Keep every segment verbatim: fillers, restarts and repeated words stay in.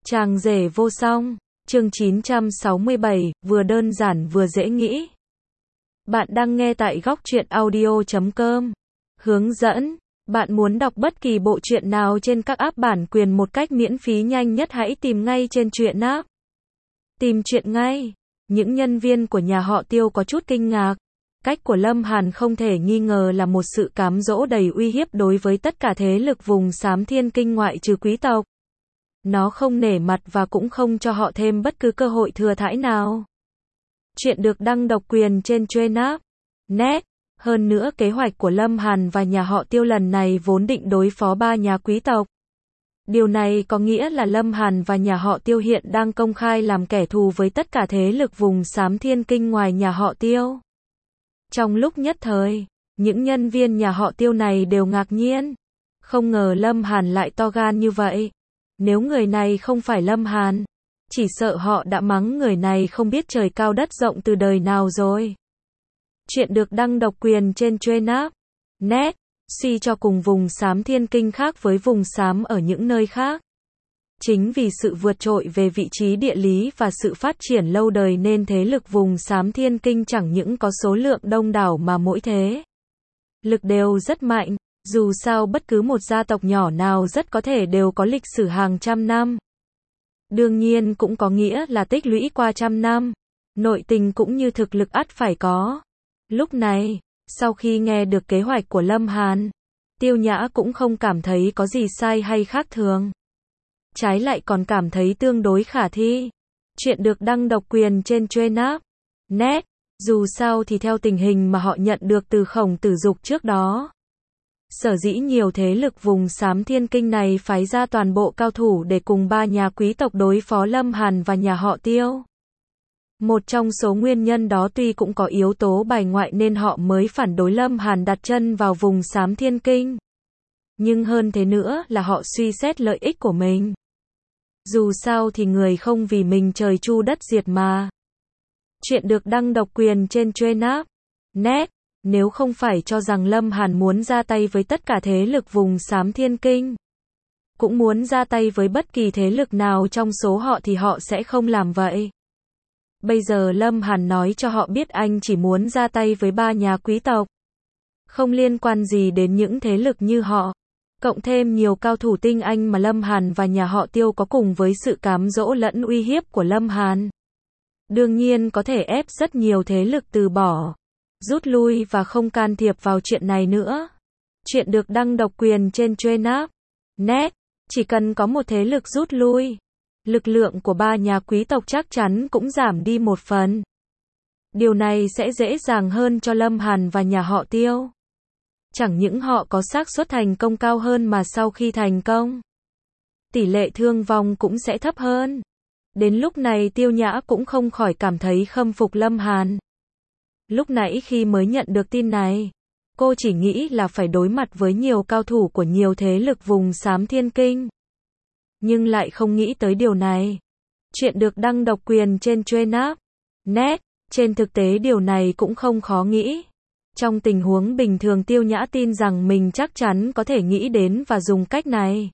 Chàng rể vô song, chương chín trăm sáu mươi bảy, vừa đơn giản vừa dễ nghĩ. Bạn đang nghe tại góc truyện audio chấm com. Hướng dẫn, bạn muốn đọc bất kỳ bộ truyện nào trên các app bản quyền một cách miễn phí nhanh nhất hãy tìm ngay trên truyện app. Tìm truyện ngay. Những nhân viên của nhà họ Tiêu có chút kinh ngạc. Cách của Lâm Hàn không thể nghi ngờ là một sự cám dỗ đầy uy hiếp đối với tất cả thế lực vùng xám thiên kinh ngoại trừ quý tộc. Nó không nể mặt và cũng không cho họ thêm bất cứ cơ hội thừa thãi nào. Chuyện được đăng độc quyền trên Truyện.net. Net. Hơn nữa kế hoạch của Lâm Hàn và nhà họ Tiêu lần này vốn định đối phó ba nhà quý tộc. Điều này có nghĩa là Lâm Hàn và nhà họ Tiêu hiện đang công khai làm kẻ thù với tất cả thế lực vùng xám thiên kinh ngoài nhà họ Tiêu. Trong lúc nhất thời, những nhân viên nhà họ Tiêu này đều ngạc nhiên. Không ngờ Lâm Hàn lại to gan như vậy. Nếu người này không phải Lâm Hàn, chỉ sợ họ đã mắng người này không biết trời cao đất rộng từ đời nào rồi. Chuyện được đăng độc quyền trên Truyện.net. Net. Suy cho cùng vùng xám thiên kinh khác với vùng xám ở những nơi khác. Chính vì sự vượt trội về vị trí địa lý và sự phát triển lâu đời nên thế lực vùng xám thiên kinh chẳng những có số lượng đông đảo mà mỗi thế lực đều rất mạnh. Dù sao bất cứ một gia tộc nhỏ nào rất có thể đều có lịch sử hàng trăm năm. Đương nhiên cũng có nghĩa là tích lũy qua trăm năm. Nội tình cũng như thực lực ắt phải có. Lúc này, sau khi nghe được kế hoạch của Lâm Hàn, Tiêu Nhã cũng không cảm thấy có gì sai hay khác thường. Trái lại còn cảm thấy tương đối khả thi. Chuyện được đăng độc quyền trên Truyện.net. Net. Dù sao thì theo tình hình mà họ nhận được từ Khổng Tử Dục trước đó, sở dĩ nhiều thế lực vùng xám thiên kinh này phái ra toàn bộ cao thủ để cùng ba nhà quý tộc đối phó Lâm Hàn và nhà họ Tiêu. Một trong số nguyên nhân đó tuy cũng có yếu tố bài ngoại nên họ mới phản đối Lâm Hàn đặt chân vào vùng xám thiên kinh. Nhưng hơn thế nữa là họ suy xét lợi ích của mình. Dù sao thì người không vì mình trời chu đất diệt mà. Chuyện được đăng độc quyền trên Truyện.net. Net. Nếu không phải cho rằng Lâm Hàn muốn ra tay với tất cả thế lực vùng xám thiên kinh, cũng muốn ra tay với bất kỳ thế lực nào trong số họ thì họ sẽ không làm vậy. Bây giờ Lâm Hàn nói cho họ biết anh chỉ muốn ra tay với ba nhà quý tộc, không liên quan gì đến những thế lực như họ. Cộng thêm nhiều cao thủ tinh anh mà Lâm Hàn và nhà họ Tiêu có cùng với sự cám dỗ lẫn uy hiếp của Lâm Hàn, đương nhiên có thể ép rất nhiều thế lực từ bỏ, rút lui và không can thiệp vào chuyện này nữa. Chuyện được đăng độc quyền trên Truyện.net. Net. Chỉ cần có một thế lực rút lui, lực lượng của ba nhà quý tộc chắc chắn cũng giảm đi một phần. Điều này sẽ dễ dàng hơn cho Lâm Hàn và nhà họ Tiêu. Chẳng những họ có xác suất thành công cao hơn mà sau khi thành công, tỷ lệ thương vong cũng sẽ thấp hơn. Đến lúc này Tiêu Nhã cũng không khỏi cảm thấy khâm phục Lâm Hàn. Lúc nãy khi mới nhận được tin này, cô chỉ nghĩ là phải đối mặt với nhiều cao thủ của nhiều thế lực vùng xám thiên kinh. Nhưng lại không nghĩ tới điều này. Chuyện được đăng độc quyền trên Truyện.net. Net. Trên thực tế điều này cũng không khó nghĩ. Trong tình huống bình thường Tiêu Nhã tin rằng mình chắc chắn có thể nghĩ đến và dùng cách này.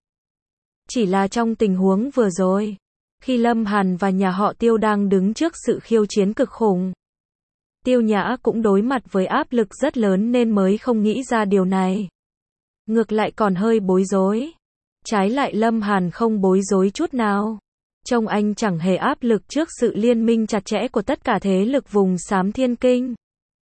Chỉ là trong tình huống vừa rồi, khi Lâm Hàn và nhà họ Tiêu đang đứng trước sự khiêu chiến cực khủng, Tiêu Nhã cũng đối mặt với áp lực rất lớn nên mới không nghĩ ra điều này. Ngược lại còn hơi bối rối. Trái lại Lâm Hàn không bối rối chút nào. Trông anh chẳng hề áp lực trước sự liên minh chặt chẽ của tất cả thế lực vùng xám thiên kinh.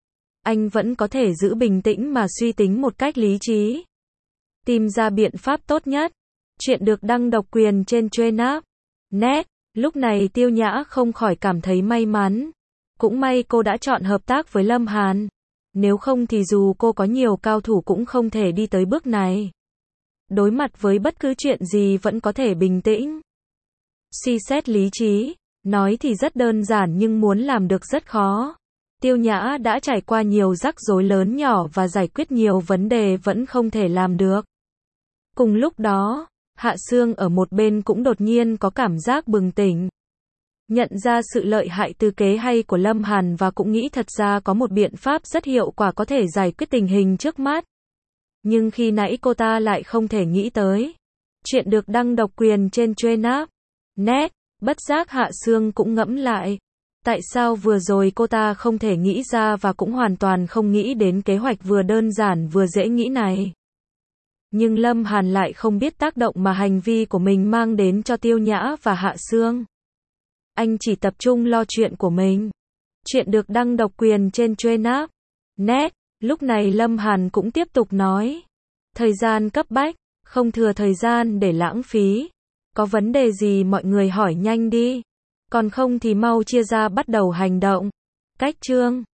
Anh vẫn có thể giữ bình tĩnh mà suy tính một cách lý trí, tìm ra biện pháp tốt nhất. Chuyện được đăng độc quyền trên Truyện.net. Net. Lúc này Tiêu Nhã không khỏi cảm thấy may mắn. Cũng may cô đã chọn hợp tác với Lâm Hàn. Nếu không thì dù cô có nhiều cao thủ cũng không thể đi tới bước này. Đối mặt với bất cứ chuyện gì vẫn có thể bình tĩnh, suy xét lý trí. Nói thì rất đơn giản nhưng muốn làm được rất khó. Tiêu Nhã đã trải qua nhiều rắc rối lớn nhỏ và giải quyết nhiều vấn đề vẫn không thể làm được. Cùng lúc đó, Hạ Sương ở một bên cũng đột nhiên có cảm giác bừng tỉnh. Nhận ra sự lợi hại từ kế hay của Lâm Hàn và cũng nghĩ thật ra có một biện pháp rất hiệu quả có thể giải quyết tình hình trước mắt. Nhưng khi nãy cô ta lại không thể nghĩ tới. Chuyện được đăng độc quyền trên Truyện.net. Nét, bất giác Hạ Sương cũng ngẫm lại. Tại sao vừa rồi cô ta không thể nghĩ ra và cũng hoàn toàn không nghĩ đến kế hoạch vừa đơn giản vừa dễ nghĩ này. Nhưng Lâm Hàn lại không biết tác động mà hành vi của mình mang đến cho Tiêu Nhã và Hạ Sương. Anh chỉ tập trung lo chuyện của mình. Chuyện được đăng độc quyền trên Trendap. Net. Lúc này Lâm Hàn cũng tiếp tục nói. Thời gian cấp bách, không thừa thời gian để lãng phí. Có vấn đề gì mọi người hỏi nhanh đi. Còn không thì mau chia ra bắt đầu hành động. Cách chương